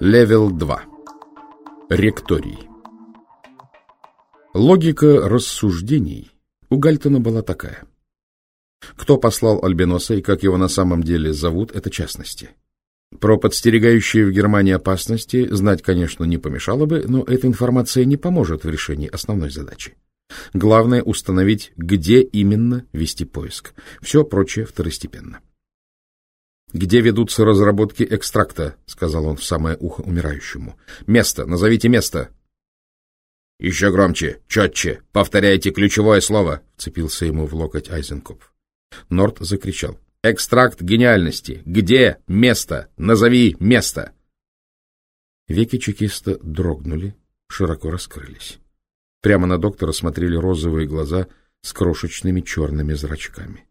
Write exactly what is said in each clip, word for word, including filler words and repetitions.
Левел два. Ректорий. Логика рассуждений у Гальтона была такая. Кто послал Альбиноса и как его на самом деле зовут, это частности. Про подстерегающие в Германии опасности знать, конечно, не помешало бы, но эта информация не поможет в решении основной задачи. Главное — установить, где именно вести поиск. Все прочее второстепенно. «Где ведутся разработки экстракта?» — сказал он в самое ухо умирающему. «Место! Назовите место!» «Еще громче, четче! Повторяйте ключевое слово!» — вцепился ему в локоть Айзенкопф. Норт закричал. «Экстракт гениальности! Где место? Назови место!» Веки чекиста дрогнули, широко раскрылись. Прямо на доктора смотрели розовые глаза с крошечными черными зрачками.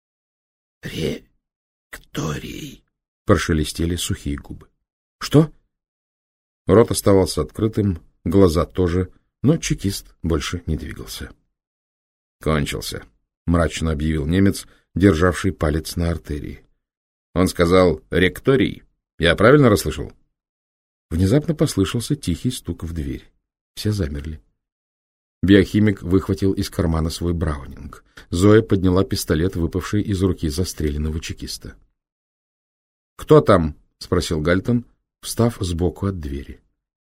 «Ректорий!» — прошелестели сухие губы. «Что?» Рот оставался открытым, глаза тоже, но чекист больше не двигался. «Кончился», — мрачно объявил немец, державший палец на артерии. Он сказал «ректорий». Я правильно расслышал? Внезапно послышался тихий стук в дверь. Все замерли. Биохимик выхватил из кармана свой браунинг. Зоя подняла пистолет, выпавший из руки застреленного чекиста. «Кто там?» — спросил Гальтон, встав сбоку от двери.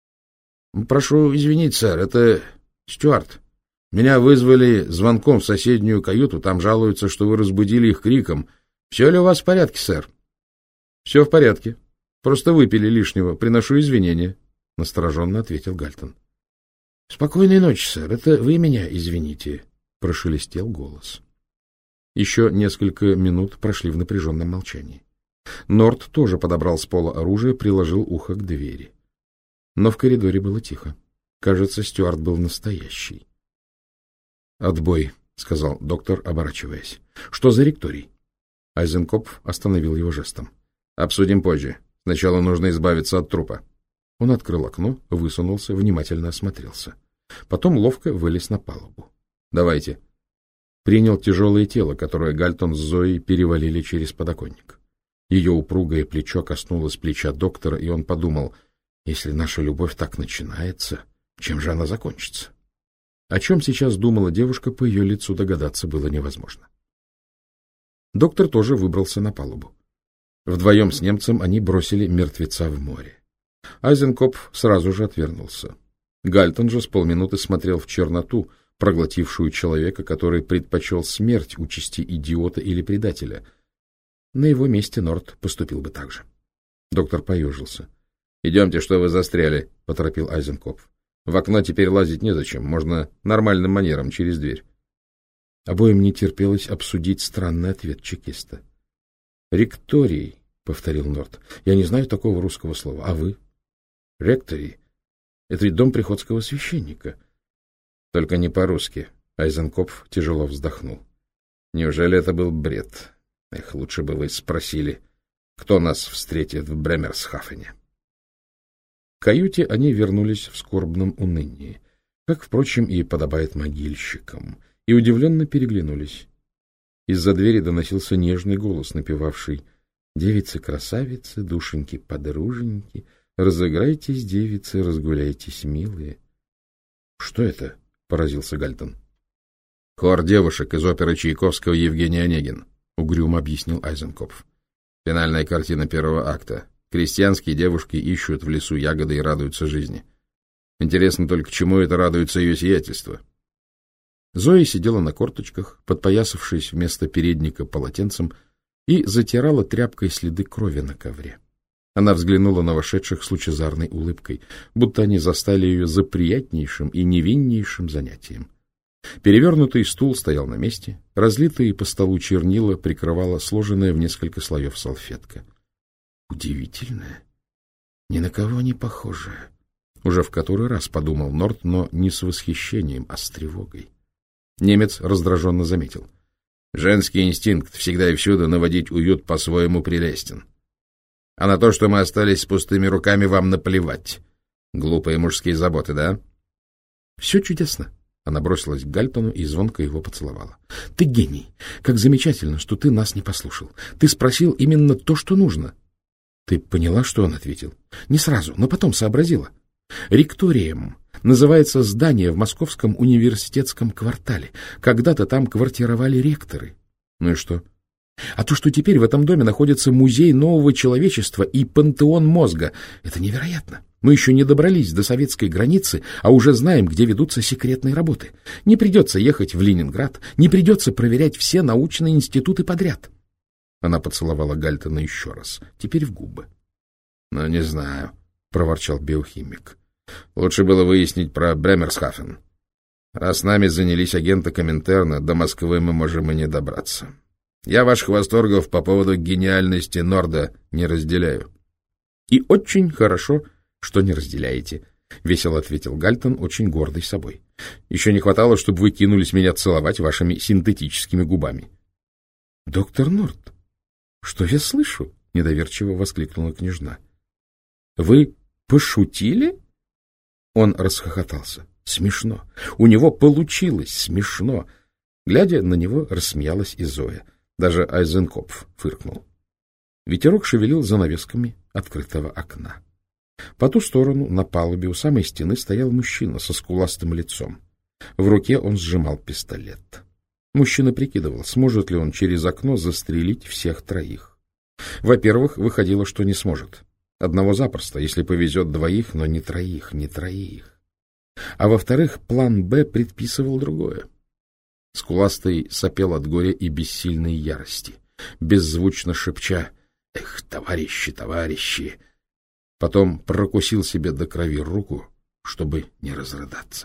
«Прошу извинить, сэр, это Стюарт. Меня вызвали звонком в соседнюю каюту, там жалуются, что вы разбудили их криком. Все ли у вас в порядке, сэр?» «Все в порядке. Просто выпили лишнего. Приношу извинения», — настороженно ответил Гальтон. «Спокойной ночи, сэр. Это вы меня извините», — прошелестел голос. Еще несколько минут прошли в напряженном молчании. Норт тоже подобрал с пола оружие, приложил ухо к двери. Но в коридоре было тихо. Кажется, Стюарт был настоящий. «Отбой», — сказал доктор, оборачиваясь. «Что за ректорий?» Айзенкопф остановил его жестом. «Обсудим позже. Сначала нужно избавиться от трупа». Он открыл окно, высунулся, внимательно осмотрелся. Потом ловко вылез на палубу. «Давайте». Принял тяжелое тело, которое Гальтон с Зоей перевалили через подоконник. Ее упругое плечо коснулось плеча доктора, и он подумал, если наша любовь так начинается, чем же она закончится? О чем сейчас думала девушка, по ее лицу догадаться было невозможно. Доктор тоже выбрался на палубу. Вдвоем с немцем они бросили мертвеца в море. Айзенкопф сразу же отвернулся. Гальтон же с полминуты смотрел в черноту, проглотившую человека, который предпочел смерть участи идиота или предателя. На его месте Норт поступил бы так же. Доктор поежился. — Идемте, что вы застряли, — поторопил Айзенкопф. — В окно теперь лазить незачем, можно нормальным манером через дверь. Обоим не терпелось обсудить странный ответ чекиста. — Ректорий, — повторил Норт. — Я не знаю такого русского слова. А вы? — Ректорий. Это ведь дом приходского священника. — Только не по-русски. Айзенкопф тяжело вздохнул. — Неужели это был бред? Эх, лучше бы вы спросили, кто нас встретит в Бремерсхафене. В каюте они вернулись в скорбном унынии, как, впрочем, и подобает могильщикам, и удивленно переглянулись. Из-за двери доносился нежный голос, напевавший «Девицы-красавицы, душеньки-подруженьки, разыграйтесь, девицы, разгуляйтесь, милые». — Что это? — поразился Гальтон. — Хор девушек из оперы Чайковского «Евгений Онегин», — угрюмо объяснил Айзенкопф. — Финальная картина первого акта. Крестьянские девушки ищут в лесу ягоды и радуются жизни. Интересно только, чему это радуется ее сиятельство. Зоя сидела на корточках, подпоясавшись вместо передника полотенцем, и затирала тряпкой следы крови на ковре. Она взглянула на вошедших с лучезарной улыбкой, будто они застали ее за приятнейшим и невиннейшим занятием. Перевернутый стул стоял на месте, разлитые по столу чернила прикрывала сложенная в несколько слоев салфетка. Удивительная, ни на кого не похожая. Уже в который раз подумал Норт, но не с восхищением, а с тревогой. Немец раздраженно заметил. Женский инстинкт всегда и всюду наводить уют по-своему прелестен. А на то, что мы остались с пустыми руками, вам наплевать. Глупые мужские заботы, да? Все чудесно. Она бросилась к Гальтону и звонко его поцеловала. — Ты гений! Как замечательно, что ты нас не послушал. Ты спросил именно то, что нужно. — Ты поняла, что он ответил? Не сразу, но потом сообразила. Ректорием называется здание в Московском университетском квартале. Когда-то там квартировали ректоры. Ну и что? А то, что теперь в этом доме находится музей нового человечества и пантеон мозга, это невероятно. Мы еще не добрались до советской границы, а уже знаем, где ведутся секретные работы. Не придется ехать в Ленинград, не придется проверять все научные институты подряд. Она поцеловала Гальтона еще раз, теперь в губы. — Ну, не знаю, — проворчал биохимик. — Лучше было выяснить про Бремерсхафен. Раз нами занялись агенты Коминтерна, до Москвы мы можем и не добраться. Я ваших восторгов по поводу гениальности Норда не разделяю. — И очень хорошо, что не разделяете, — весело ответил Гальтон, очень гордый собой. — Еще не хватало, чтобы вы кинулись меня целовать вашими синтетическими губами. — Доктор Норд, что я слышу? — недоверчиво воскликнула княжна. — Вы пошутили? Он расхохотался. Смешно. У него получилось смешно. Глядя на него, рассмеялась и Зоя. Даже Айзенкопф фыркнул. Ветерок шевелил занавесками открытого окна. По ту сторону, на палубе, у самой стены стоял мужчина со скуластым лицом. В руке он сжимал пистолет. Мужчина прикидывал, сможет ли он через окно застрелить всех троих. Во-первых, выходило, что не сможет. Одного запросто, если повезет двоих, но не троих, не троих. А во-вторых, план «Б» предписывал другое. Скуластый сопел от горя и бессильной ярости, беззвучно шепча «Эх, товарищи, товарищи!» Потом прокусил себе до крови руку, чтобы не разрыдаться.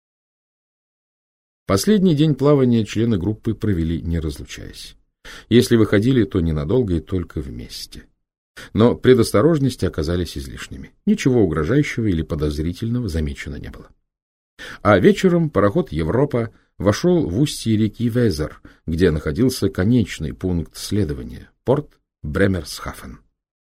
Последний день плавания члены группы провели, не разлучаясь. Если выходили, то ненадолго и только вместе. Но предосторожности оказались излишними. Ничего угрожающего или подозрительного замечено не было. А вечером пароход «Европа» вошел в устье реки Везер, где находился конечный пункт следования — порт Бремерсхафен.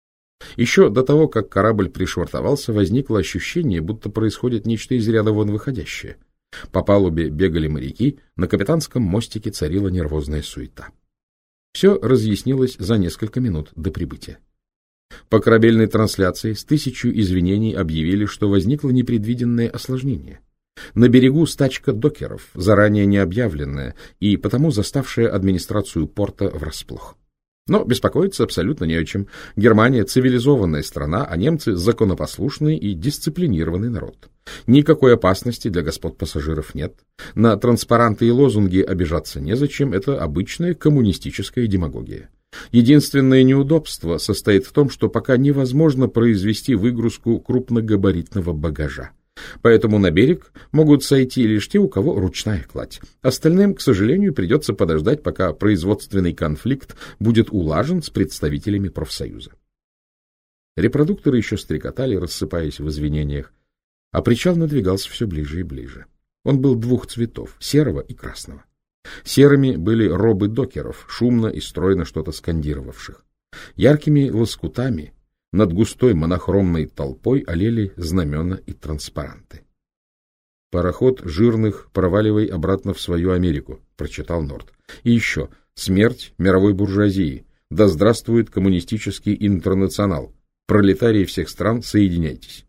Еще до того, как корабль пришвартовался, возникло ощущение, будто происходит нечто из ряда вон выходящее. По палубе бегали моряки, на капитанском мостике царила нервозная суета. Все разъяснилось за несколько минут до прибытия. По корабельной трансляции с тысячу извинений объявили, что возникло непредвиденное осложнение. На берегу стачка докеров, заранее не объявленная и потому заставшая администрацию порта врасплох. Но беспокоиться абсолютно не о чем. Германия — цивилизованная страна, а немцы — законопослушный и дисциплинированный народ. Никакой опасности для господ пассажиров нет. На транспаранты и лозунги обижаться незачем, это обычная коммунистическая демагогия. Единственное неудобство состоит в том, что пока невозможно произвести выгрузку крупногабаритного багажа. Поэтому на берег могут сойти лишь те, у кого ручная кладь. Остальным, к сожалению, придется подождать, пока производственный конфликт будет улажен с представителями профсоюза. Репродукторы еще стрекотали, рассыпаясь в извинениях, а причал надвигался все ближе и ближе. Он был двух цветов — серого и красного. Серыми были робы докеров, шумно и стройно что-то скандировавших. Яркими лоскутами над густой монохромной толпой олели знамена и транспаранты. «Пароход жирных, проваливай обратно в свою Америку», — прочитал Норд. «И еще смерть мировой буржуазии. Да здравствует коммунистический интернационал. Пролетарии всех стран, соединяйтесь».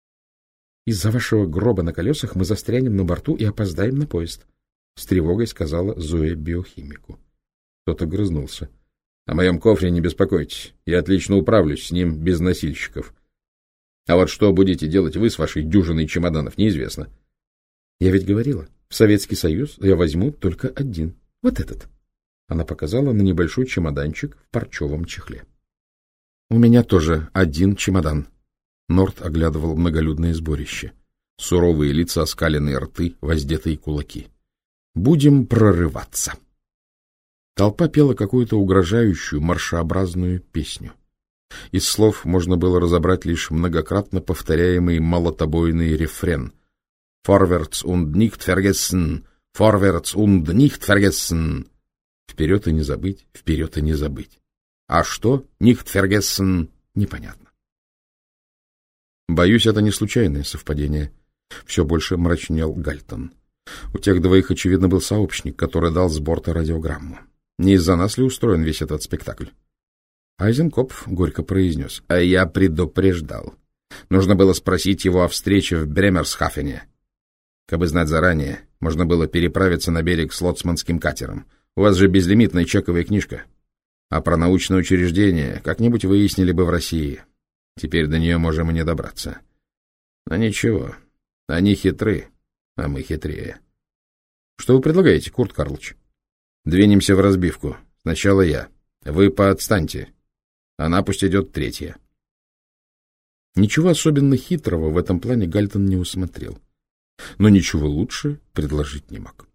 «Из-за вашего гроба на колесах мы застрянем на борту и опоздаем на поезд», — с тревогой сказала Зоя биохимику. Тот огрызнулся. — О моем кофре не беспокойтесь. Я отлично управлюсь с ним без носильщиков. А вот что будете делать вы с вашей дюжиной чемоданов, неизвестно. — Я ведь говорила, в Советский Союз я возьму только один. Вот этот. Она показала на небольшой чемоданчик в парчевом чехле. — У меня тоже один чемодан. Норд оглядывал многолюдное сборище. Суровые лица, оскаленные рты, воздетые кулаки. — Будем прорываться. Толпа пела какую-то угрожающую, маршеобразную песню. Из слов можно было разобрать лишь многократно повторяемый молотобойный рефрен. «Vorwärts und nicht vergessen! Vorwärts und nicht vergessen!» Вперед и не забыть, вперед и не забыть. А что «nicht vergessen» непонятно. Боюсь, это не случайное совпадение. Все больше мрачнел Гальтон. У тех двоих, очевидно, был сообщник, который дал с борта радиограмму. Не из-за нас ли устроен весь этот спектакль? Айзенкопф горько произнес. — А я предупреждал. Нужно было спросить его о встрече в Бремерсхафене. Кабы знать заранее, можно было переправиться на берег с лоцманским катером. У вас же безлимитная чековая книжка. А про научное учреждение как-нибудь выяснили бы в России. Теперь до нее можем и не добраться. Но ничего, они хитры, а мы хитрее. Что вы предлагаете, Курт Карлыч? Двинемся в разбивку. Сначала я. Вы поотстаньте. Она пусть идет третья. Ничего особенно хитрого в этом плане Гальтон не усмотрел. Но ничего лучше предложить не мог.